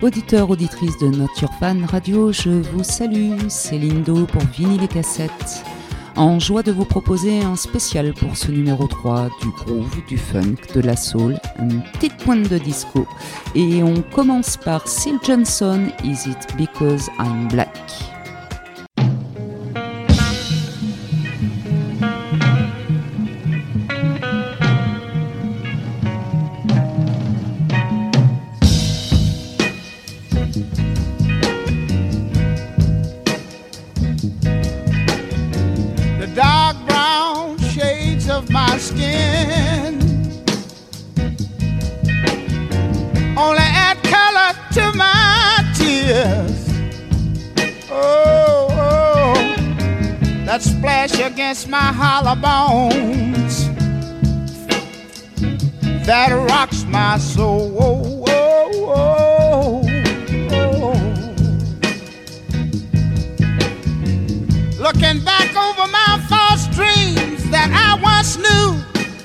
Auditeurs, auditrices de Not Your Fan Radio, je vous salue, c'est Lindo pour Vinyle et Cassette. En joie de vous proposer un spécial pour ce numéro 3, du groove, du funk, de la soul, une petite pointe de disco. Et on commence par Syl Johnson, Is It Because I'm Black? My skin only add color to my tears. Oh, oh, that splash against my hollow bones that rocks my soul. Oh, oh, oh, oh. Looking back over my false dreams that I once knew,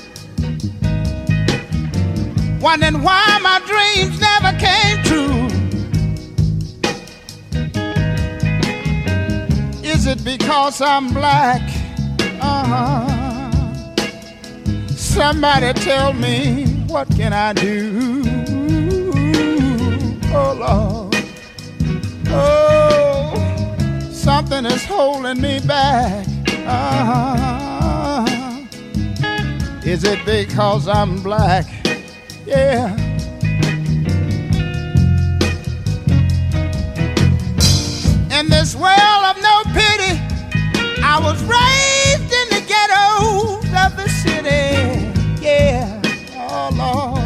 wondering why my dreams never came true. Is it because I'm black? Somebody tell me, what can I do? Oh Lord, oh, something is holding me back. Is it because I'm black? Yeah. In this world of no pity, I was raised in the ghettos of the city. Yeah. Oh Lord.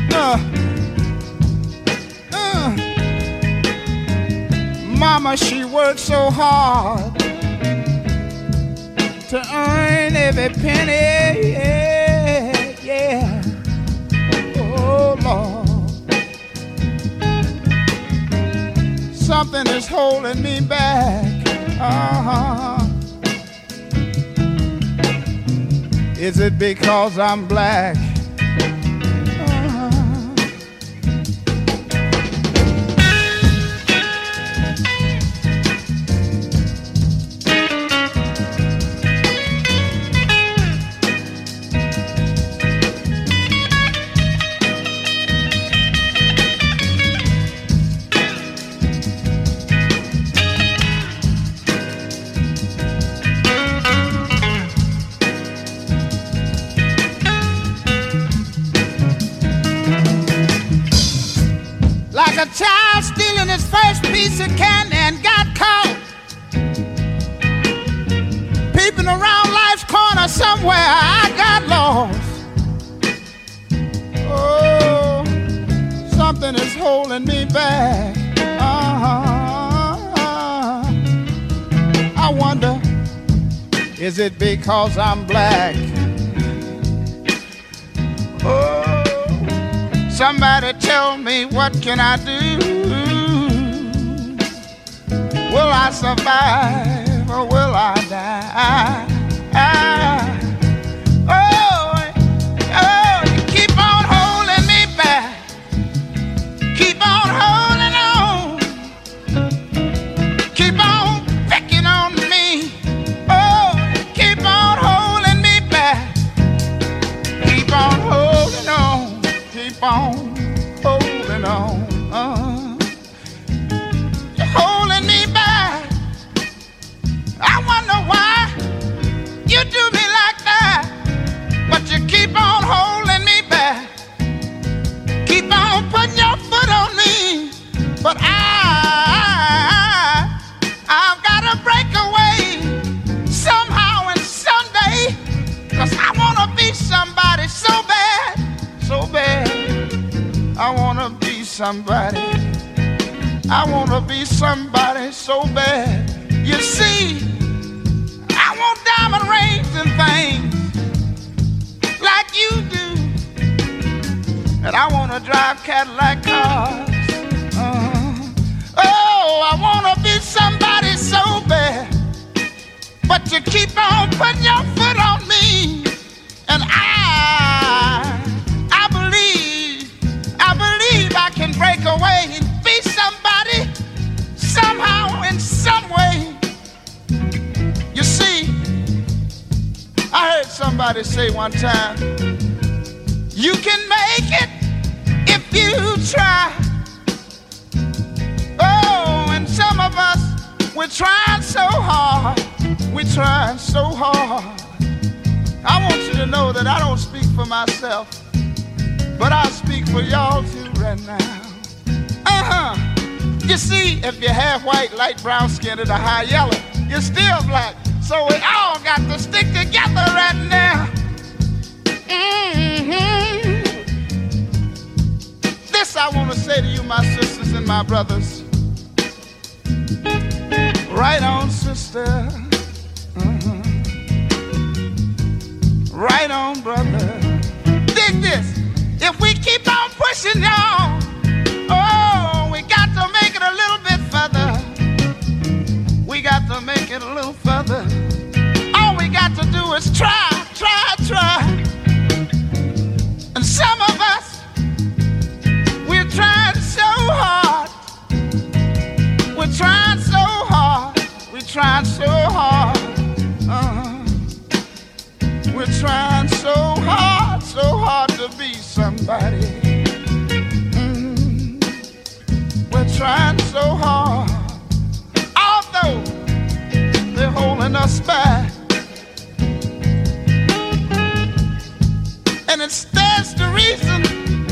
Mama, she worked so hard to earn every penny, yeah, yeah. Oh Lord, something is holding me back. Is it because I'm black? A child stealing his first piece of candy and got caught, peeping around life's corner somewhere. I got lost. Oh, something is holding me back. I wonder, is it because I'm black? Oh, somebody tell me, what can I do? Will I survive or will I die? Oh, oh, you keep on holding me back. Keep on holding on. Keep on picking on me. Oh, keep on holding me back. Keep on holding on. Keep on holding on, you're holding me back. I wonder why you do me like that, but you keep on holding me back. Keep on putting your foot on me, but I've got to break away somehow and someday, 'cause I want to be somebody so bad, so bad. I wanna be somebody. I wanna be somebody so bad. You see, I want diamond rings and things like you do, and I wanna drive Cadillac cars. Oh, I wanna be somebody so bad, but you keep on putting your foot on me, and I believe I can break away and be so somebody say one time, you can make it if you try. Oh, and some of us, we're trying so hard. We're trying so hard. I want you to know that I don't speak for myself, but I speak for y'all too right now. You see, if you're half white, light brown skinned, or high yellow, you're still black. So we all got to stick together right now. This I want to say to you, my sisters and my brothers. Right on, sister. Right on, brother. Dig this. If we keep on pushing, y'all, oh, we got to make it a little bit further. We got to make it a little further. All we got to do is try, try, try. And some of us, we're trying so hard. We're trying so hard. We're trying so hard. We're trying so hard to be somebody. We're trying so hard. Although they're holding us back. And it stands to reason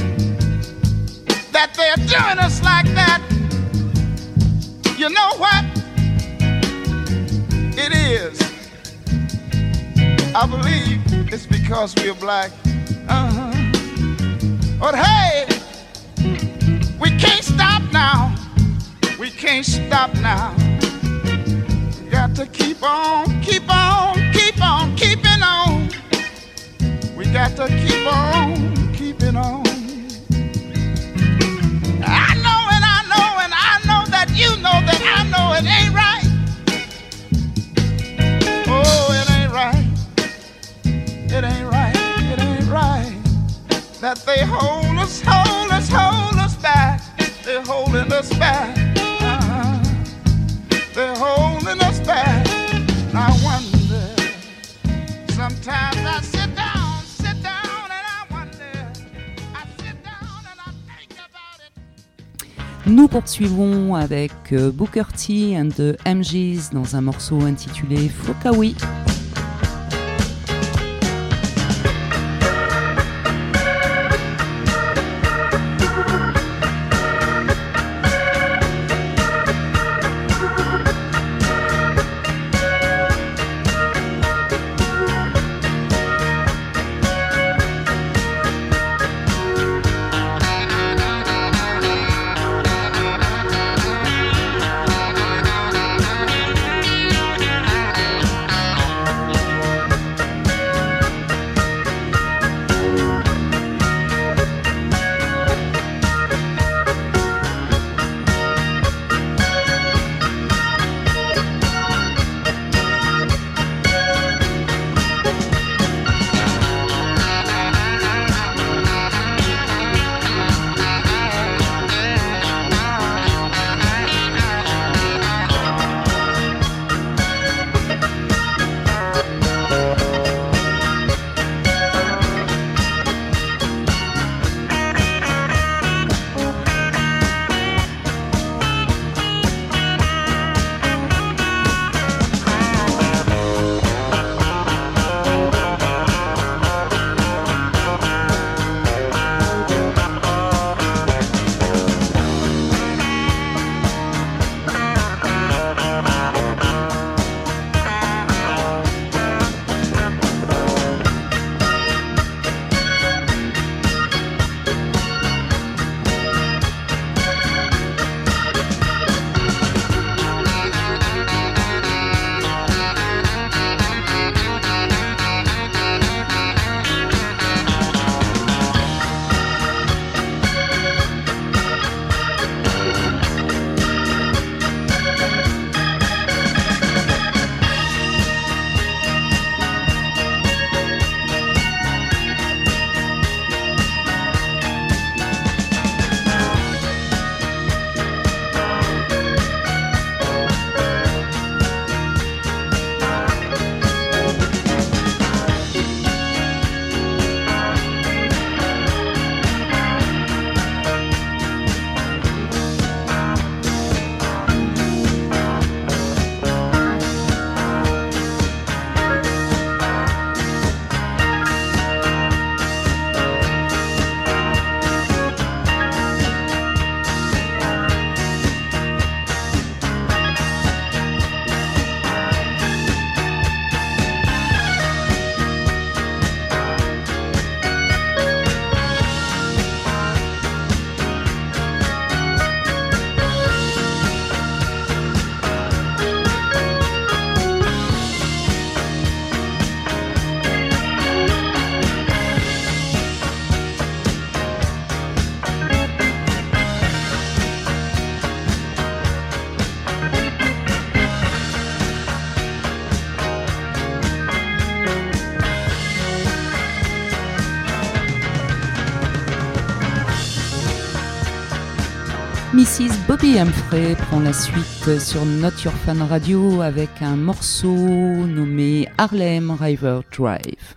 that they're doing us like that. You know what? It is. I believe it's because we're black. But hey, we can't stop now. We can't stop now. We got to keep on, keep on, keep on, keeping on. We got to keep on, keeping on. I know and I know and I know that you know that I know it ain't right. Oh, it ain't right. It ain't right. It ain't right. That they hold us, hold us, hold us back. They're holding us back. They're holding us back. I wonder. Sometimes I sit down and I wonder. I sit down and I think about it. Nous poursuivons avec Booker T and the MGs dans un morceau intitulé Fokawi. Mrs. Bobby Humphrey prend la suite sur Not Your Fan Radio avec un morceau nommé Harlem River Drive.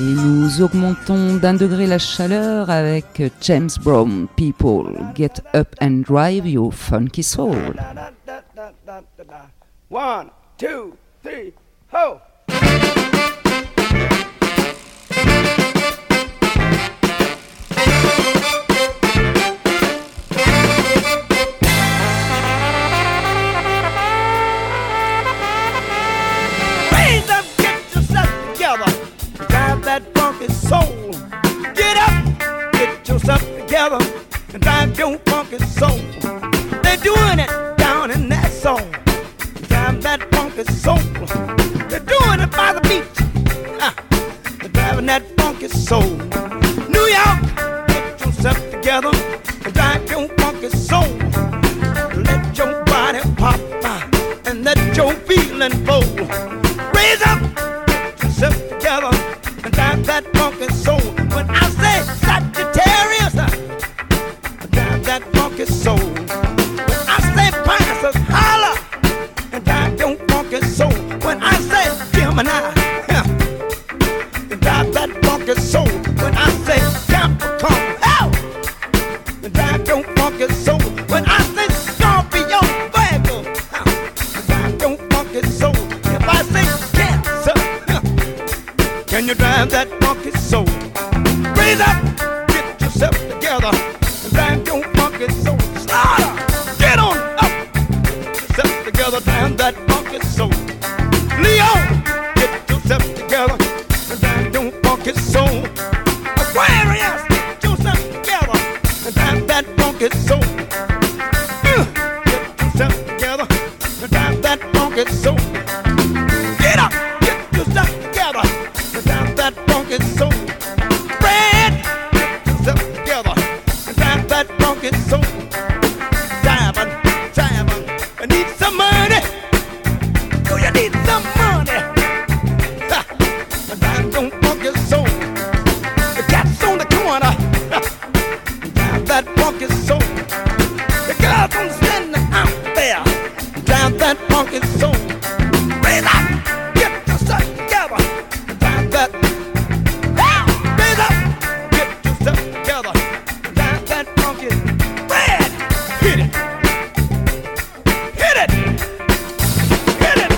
Et nous augmentons d'1 degré la chaleur avec James Brown, People, Get Up and Drive Your Funky Soul. 1, 2, 3, ho! Raise up, get yourself together, drive that funky soul. Get up, get yourself together, and drive your funky soul. They're doing it down in that soul. Drive that funky soul. They're doing it by the beach. They're driving that funky soul. New York, get yourself together and drive your funky soul. Let your body pop and let your feeling flow. Raise up, get yourself together and drive that funky soul. When I say Sagittarius, drive that funky soul. When I say Pisces, holla and drive your funky soul. When I say Gemini, drive that funky soul. When I say Capricorn, drive your funky soul. When I say Scorpio, Virgo, drive your funky soul. If I say Cancer, can you drive that funky soul? Raise up, get yourself together, and drive your funky soul. Slaughter, get on up, get yourself together, drive that funky soul. Leo, get yourself together, and drive your funky soul. Aquarius, get yourself together, and drive that funky soul. Get yourself together, and drive that funky soul. Get up, get yourself together, and drive that funky soul. Fred, get yourself together, and drive that funky soul. Diamond, I need some money. Do you need some money? And drive your funky soul. The cat's on the corner. Drive that funky soul. The girls on the stand out there. Drive that funky soul. Raise up, get yourself together. Drive that. Raise up, get yourself together. Drive that funky. Red, hit it, hit it, hit it.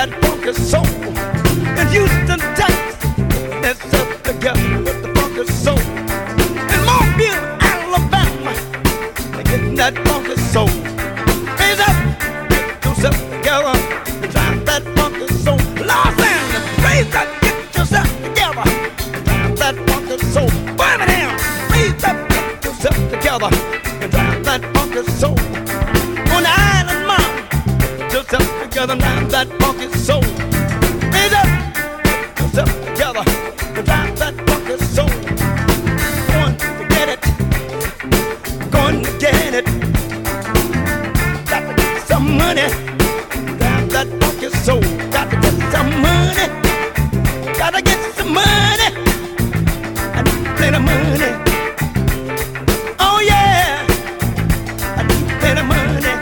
that funky soul. In Houston, Texas, that's up together with the funky soul. In Mobile, Alabama, they're getting that funky soul. Raise up, get yourself together, and drive that funky soul. Los Angeles, raise up, get yourself together, and drive that funky soul. Birmingham, raise up, get yourself together, and drive that funky soul. On the island, mom, get yourself together, drive that funky soul. Raise up, get yourself together, and drive that funky soul. Going to get it, going to get it. Got to get some money, drive that funky soul. Got to get some money, gotta get some money. I need plenty of money. Oh yeah, I need plenty of money.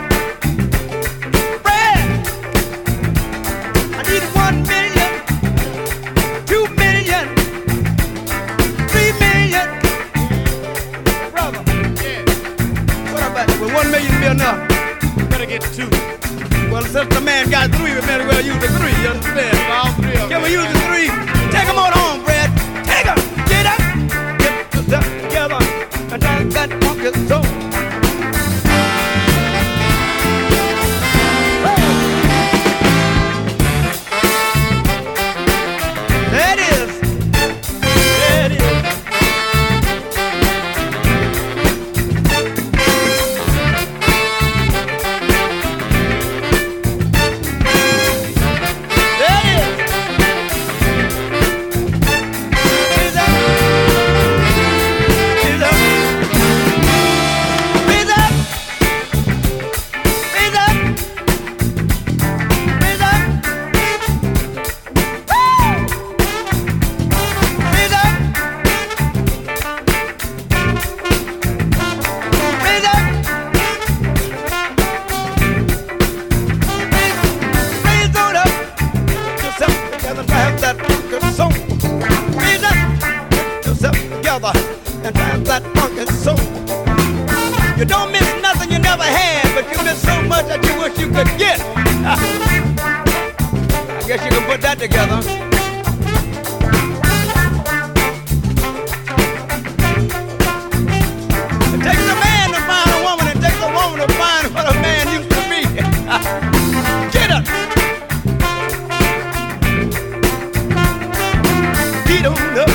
Brad, I need 1 million, 2 million, 3 million. Brother, yeah. What about it? Will 1 million be enough? Better get 2. Well, since the man got 3, we better well use the 3. You understand? All 3 of them. Can we use the 3? Take them on home, Brad. Take them. Get up. Get yourself together and drive that funky soul. There it is. There it is. And drive that funky soul. You don't miss nothing you never had, but you miss so much that you wish you could get. I guess you can put that together. It takes a man to find a woman, it takes a woman to find what a man used to be. Get up. Get on up.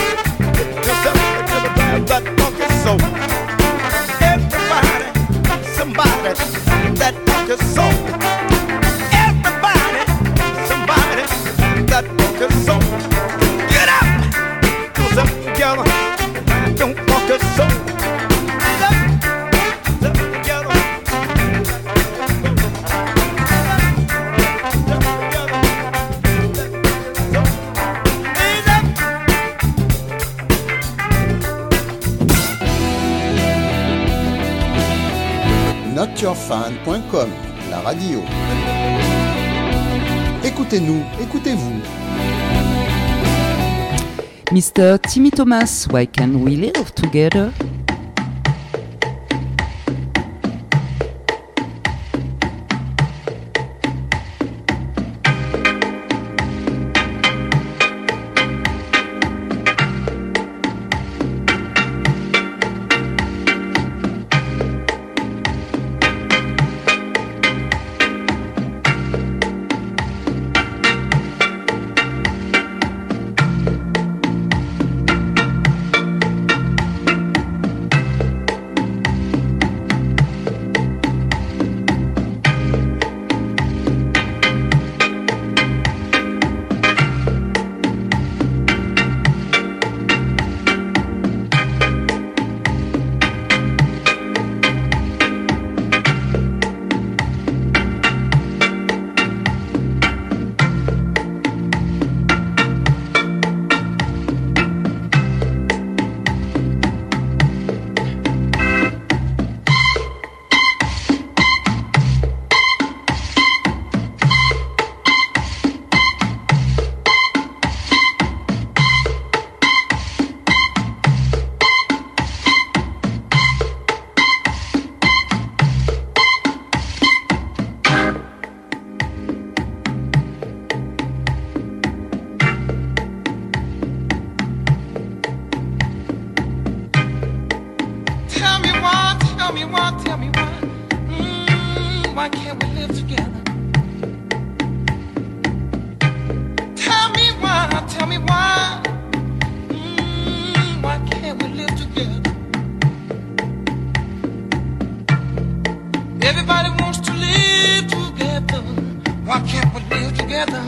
That funky soul. Everybody, somebody, that funky soul. Everybody, somebody, that funky soul. Get up, put up together, don't funky soul. Get up, put up together. Notyourfan.com, la radio. Écoutez-nous, écoutez-vous. Mr. Timmy Thomas, why can't we live together? tell me why. Why can't we live together? Everybody wants to live together. Why can't we live together?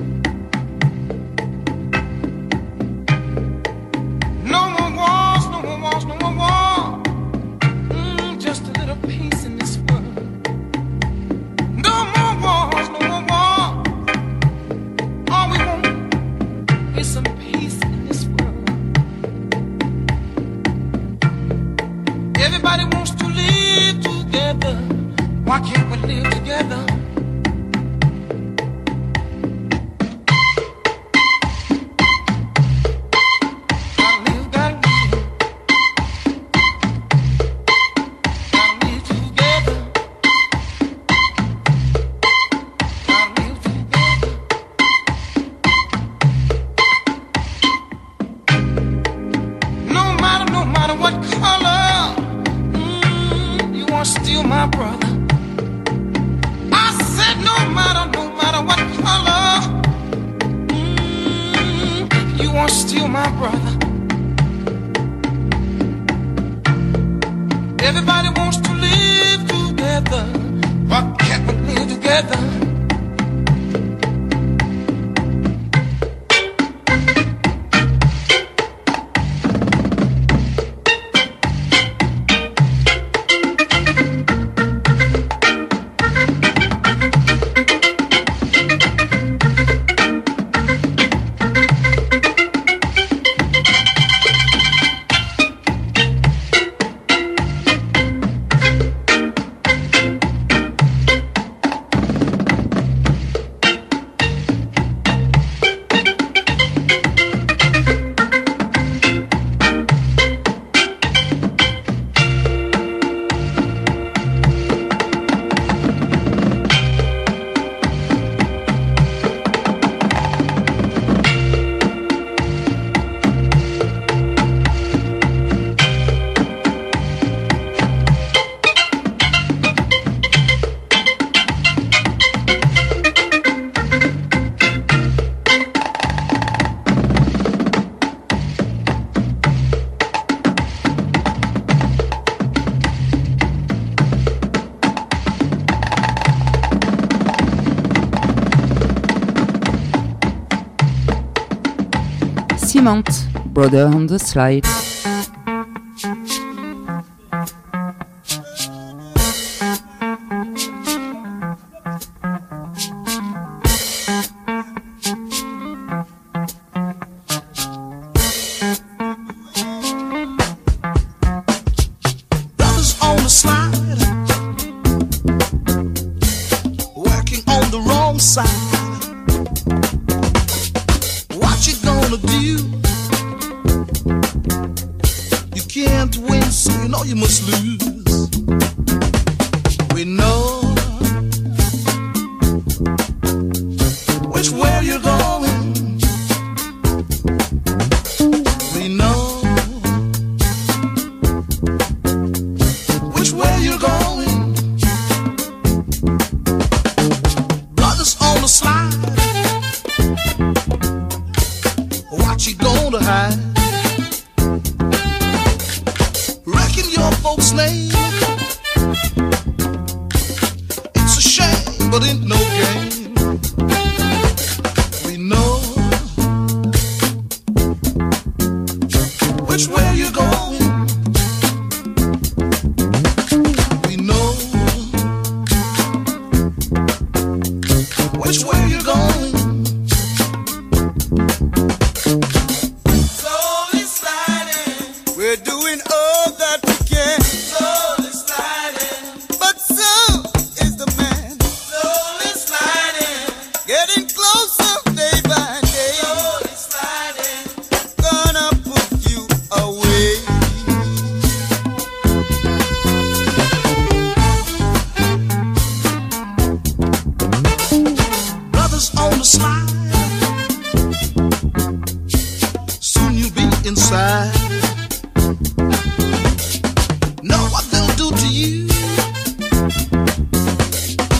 No more wars, no more wars, no more war. Just a little peace in this world. No more wars, no more war. All we want is some peace in this world. Everybody wants to live together. Why can't we live together? Cement, Brother on the Slide.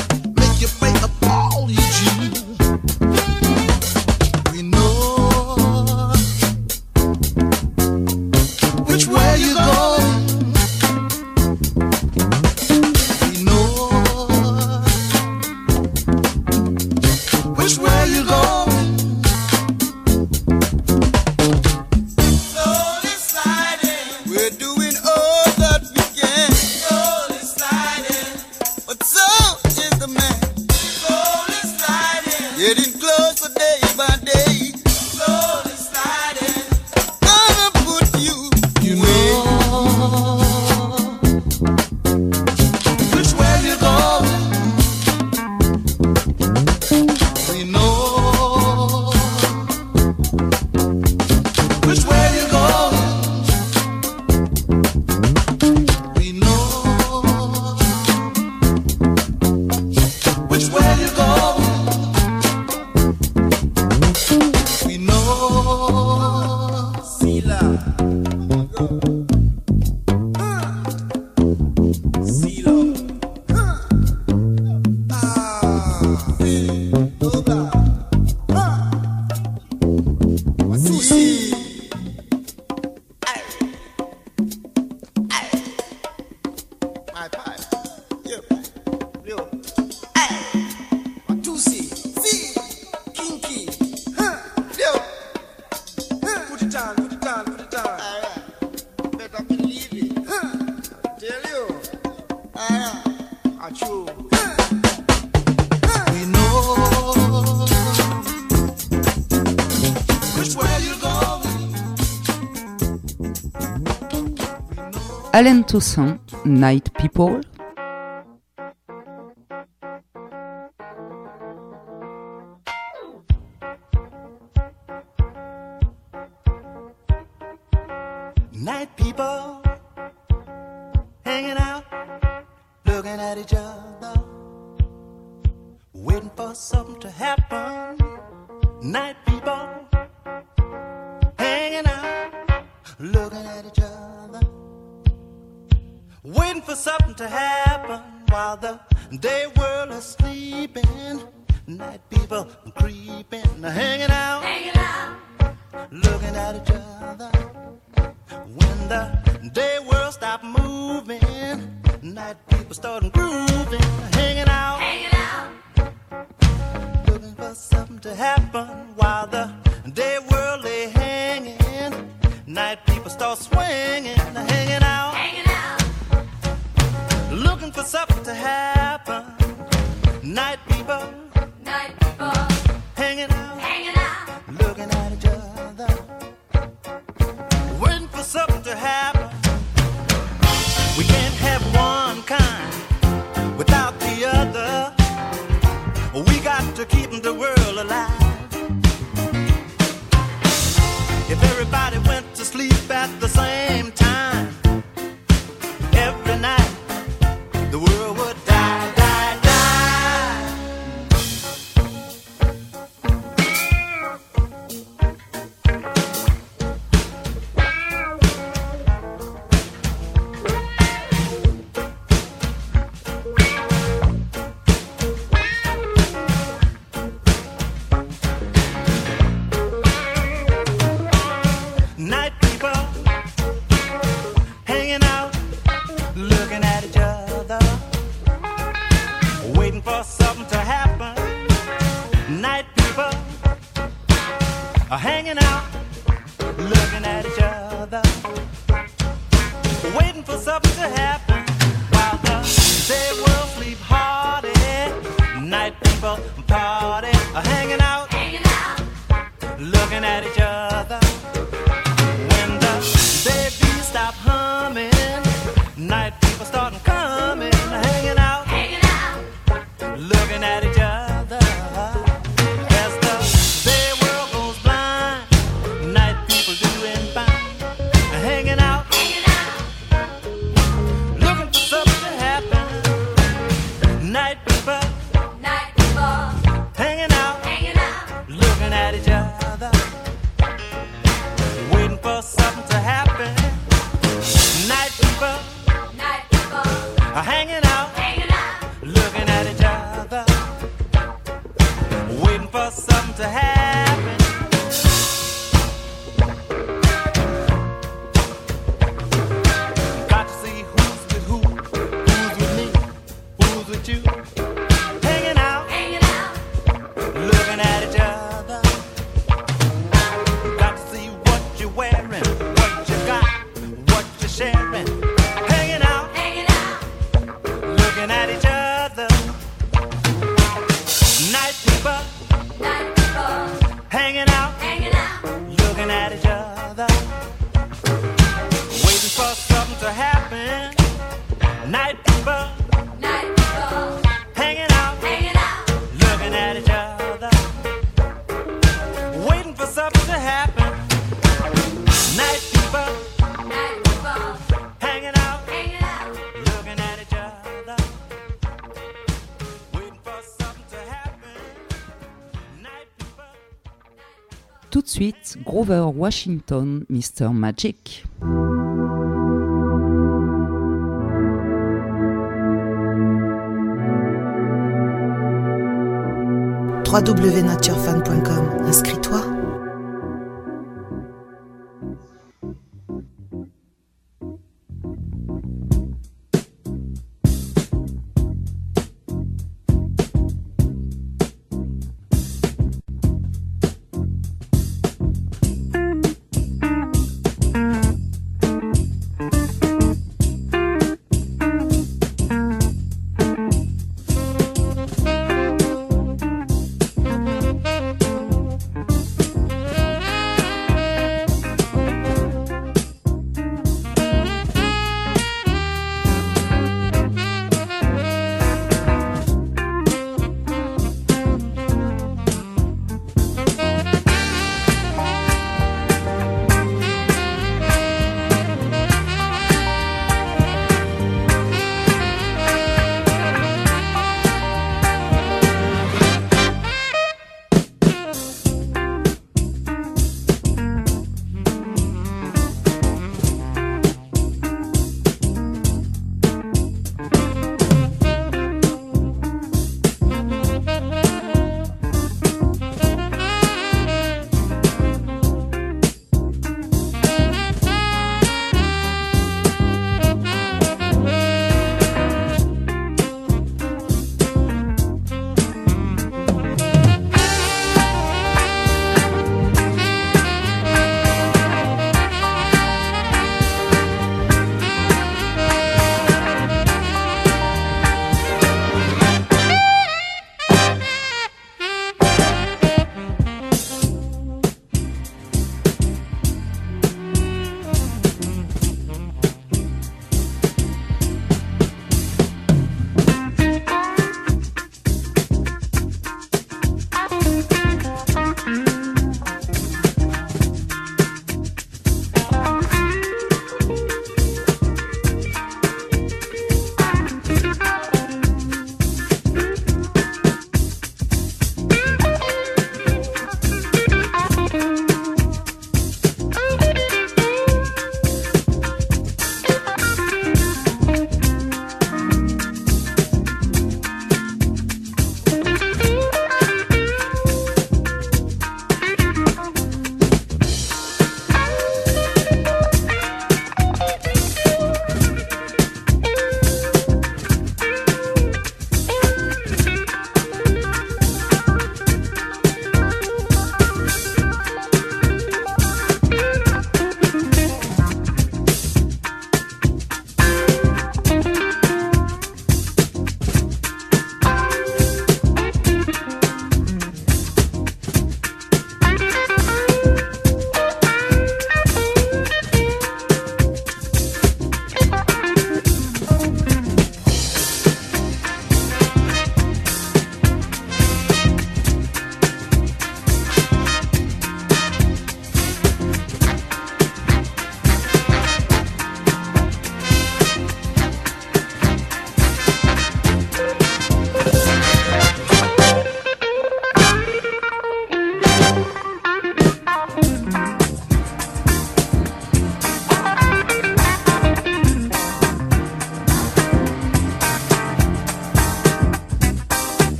All you do, we know where you go. Getting closer day by day, slowly sliding. Gonna put you away. Which way you go? We know. Which way you go? We know. Which way you go? Allen Toussaint, Night People. Night people hanging out, looking at each other, waiting for something to happen. Night people hanging out, looking at each other, waiting for something to happen while the day world is sleeping. Night people creeping, hanging out, looking at each other. When the day world stop moving, night people start grooving, hanging out, looking for something to happen while the day world lay hanging. Night people start swinging, hanging out, looking for something to happen. Night people hanging out, looking at each other, waiting for something to happen. We can't have one kind without the other. We got to keep the world alive. If everybody went to sleep at the same time, every night the world would die, die, die. Night people hanging out, looking at each other, waiting for something to happen. Night people are hanging out, looking at each other, waiting for something to happen while the day world sleep hardy. Night people party, are hanging out, looking at each other. When the babies stop humming, night people start coming, hanging out, looking at each other. As the day world goes blind, night people doing fine, hanging out, looking for something to happen. Night people hanging out, looking at each other, waiting for something to happen. Night people are hanging out, looking at each other, waiting for something to happen. Got to see who's with who, who's with me, who's with you. Hanging out, looking at each Tout de suite, Grover Washington, Mr. Magic. www.naturefan.com. Inscris-toi.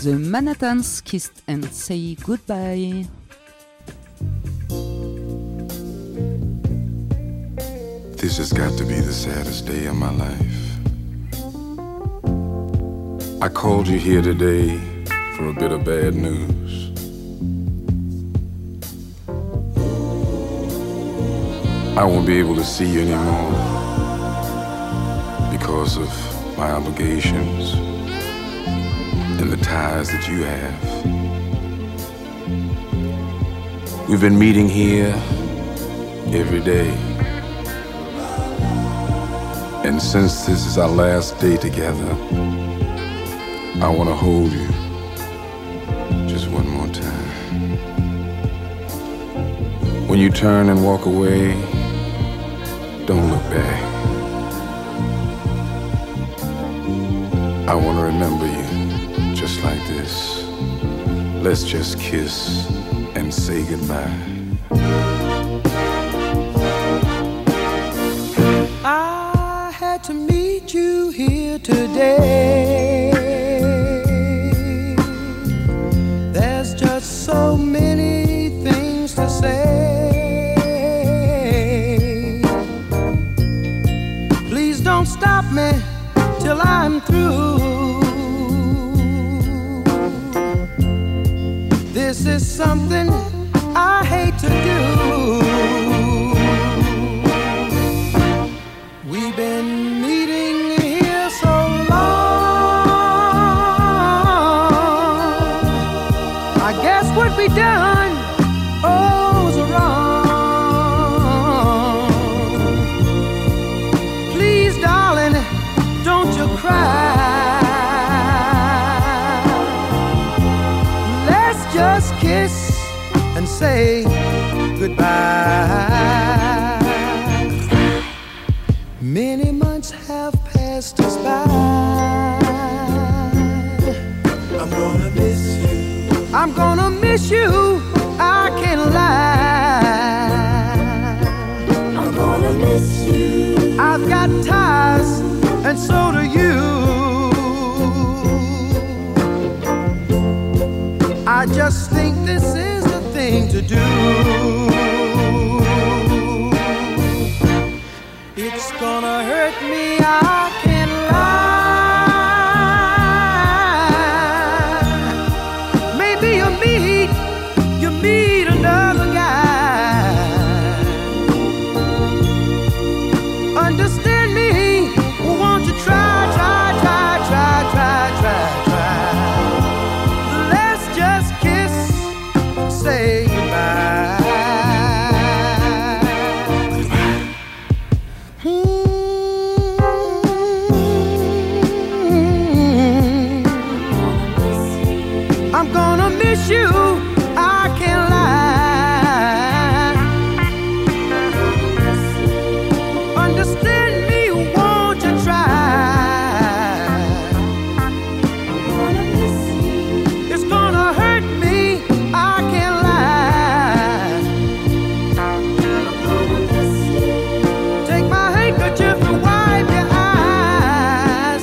The Manhattans Kissed and Say Goodbye. This has got to be the saddest day of my life. I called you here today for a bit of bad news. I won't be able to see you anymore because of my obligations and the ties that you have. We've been meeting here every day. And since this is our last day together, I want to hold you just one more time. When you turn and walk away, don't look back. I want to remember you just like this. Let's just kiss and say goodbye. I had to meet you here today. There's just so many things to say. Please don't stop me till I'm through. This is something I hate to do. We've been meeting here so long. I guess what we done, was wrong. Please, darling, don't you cry. Let's just kiss and say goodbye. Many months have passed us by. I'm gonna miss you. I'm gonna miss you. I can't lie. I'm gonna miss you. I've got ties, and so do you. I just think this is the thing to do. It's gonna hurt me, I can't lie. Maybe you meet another guy. Understand me, won't you try. Let's just kiss, say goodbye. I'm gonna miss you, I can't lie. Understand me, won't you try? It's gonna hurt me, I can't lie. Take my handkerchief and wipe your eyes.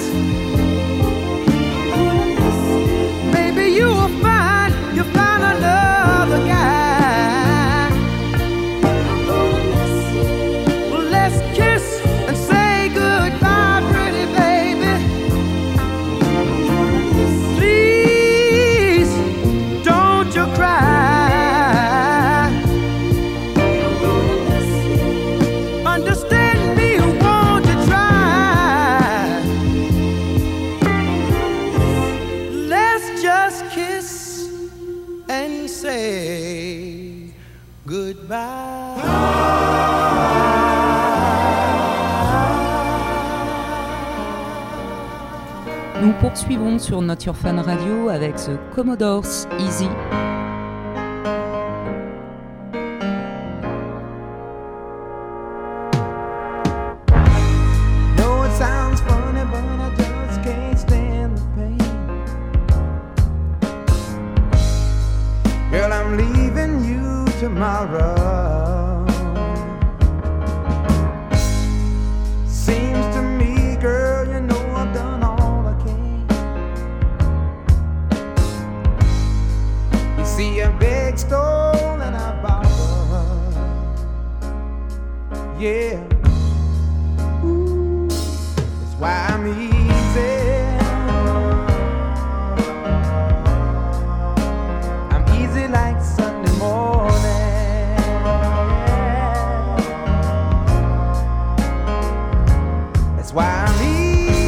Maybe you will find another guy. Well, let's kiss and say goodbye, pretty baby. Please, don't you cry. Understand me, won't you try? Let's just kiss and say goodbye. Nous poursuivons sur Not Your Fan Radio avec The Commodores Easy. No, it sounds funny, but I just can't stand the pain. Girl, I'm leaving you tomorrow. Seems to me, girl, you know I've done all I can. get stolen, I bother. Yeah. Ooh, that's why I'm easy. I'm easy like Sunday morning. That's why I'm easy.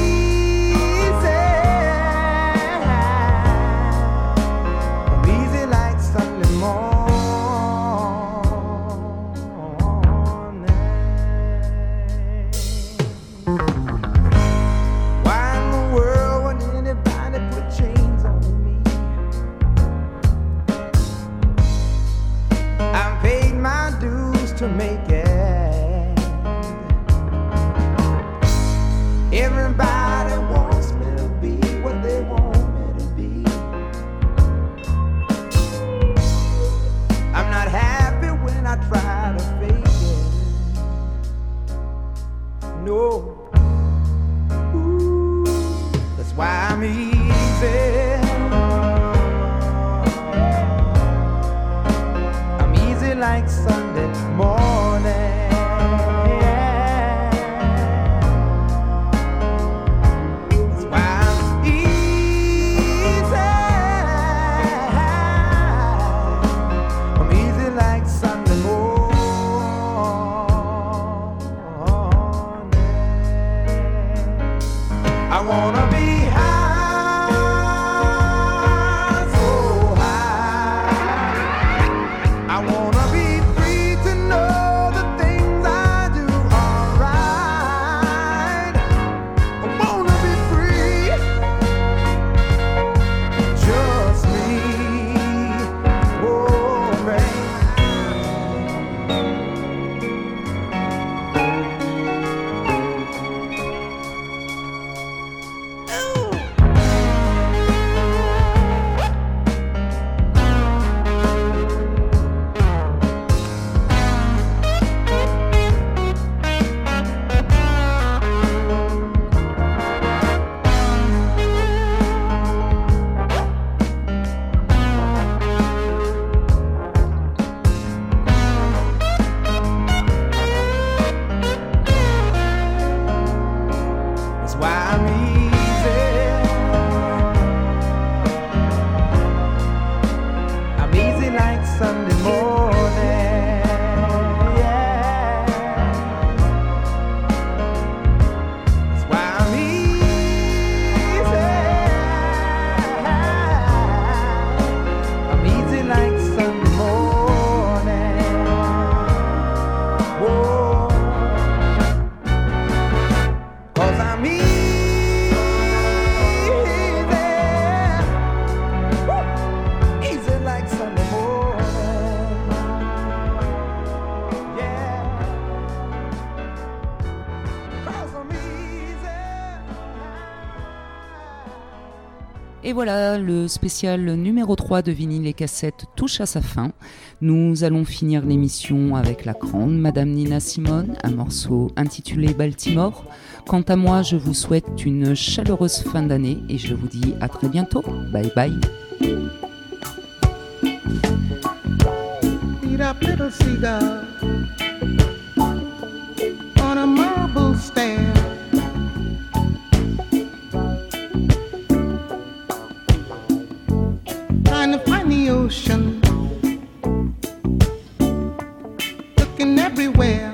To make it. Everybody wants me to be what they want me to be. I'm not happy when I try to fake it. No. Ooh, that's why I'm easy. I'm easy like Sunday morning. That's why I'm easy. I'm easy like Sunday morning. I wanna be high, so high. I wanna be free to know the things I do are right. I wanna be free, just me. Oh, man. That's why I'm easy. I'm easy like Sunday morning. Yeah. That's why I'm easy. I'm easy like Sunday morning. Whoa. 'Cause I'm easy. Woo. Easy like Sunday morning. Yeah. 'Cause I'm easy. Et voilà, le spécial numéro 3 de Vinyle et Cassettes touche à sa fin. Nous allons finir l'émission avec la grande Madame Nina Simone, un morceau intitulé Baltimore. Quant à moi, je vous souhaite une chaleureuse fin d'année et je vous dis à très bientôt. Bye bye. Beat up little seagull on a marble stair. Trying to find the ocean, looking everywhere.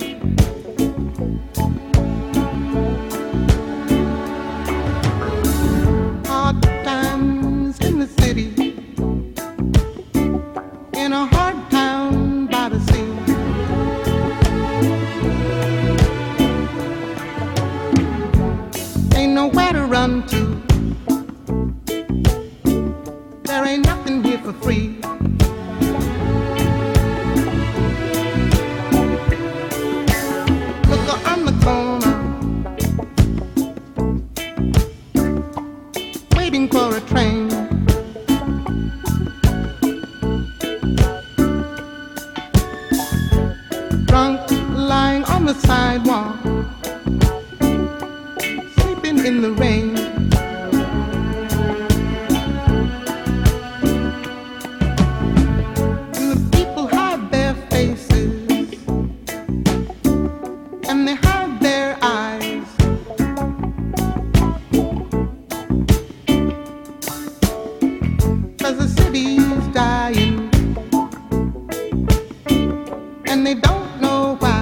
Hard times in the city, in a hard town by the sea. Ain't nowhere to run to. There ain't nothing here for free. Look on the corner, waiting for a train. Drunk, lying on the sidewalk, sleeping in the rain. and they don't know why.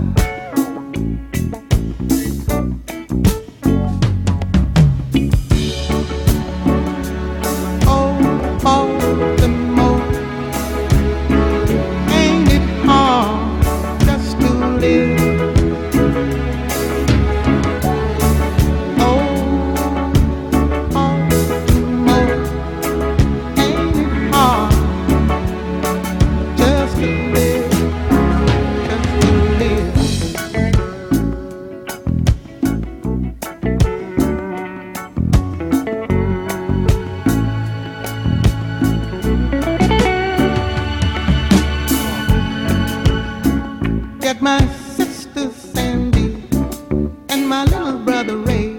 My sister Sandy and my little brother Ray.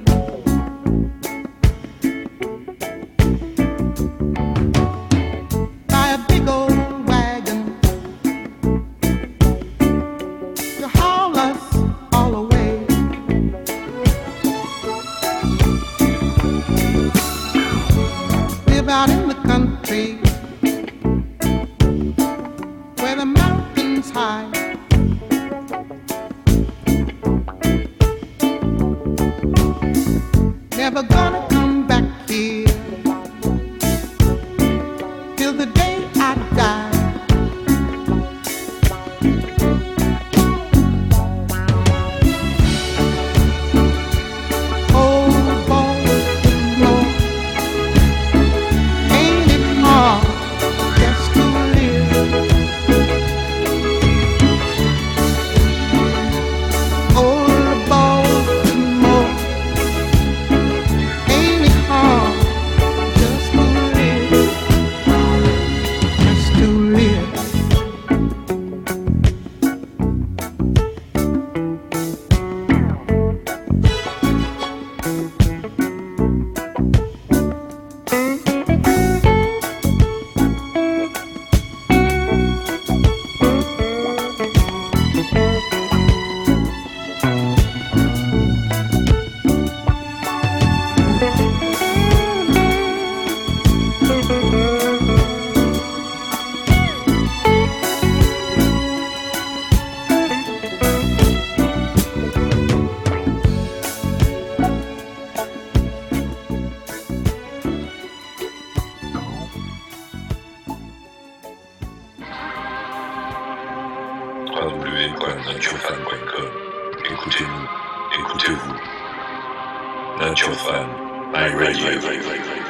Buy a big old wagon to haul us all away. Live out in the country where the mountains high. Never gonna come back here till the day I die. Oh, Baltimore, ain't it hard just to live? Oh, Baltimore, Écoutez-nous, écoutez-vous. Natural Fan, My Radio.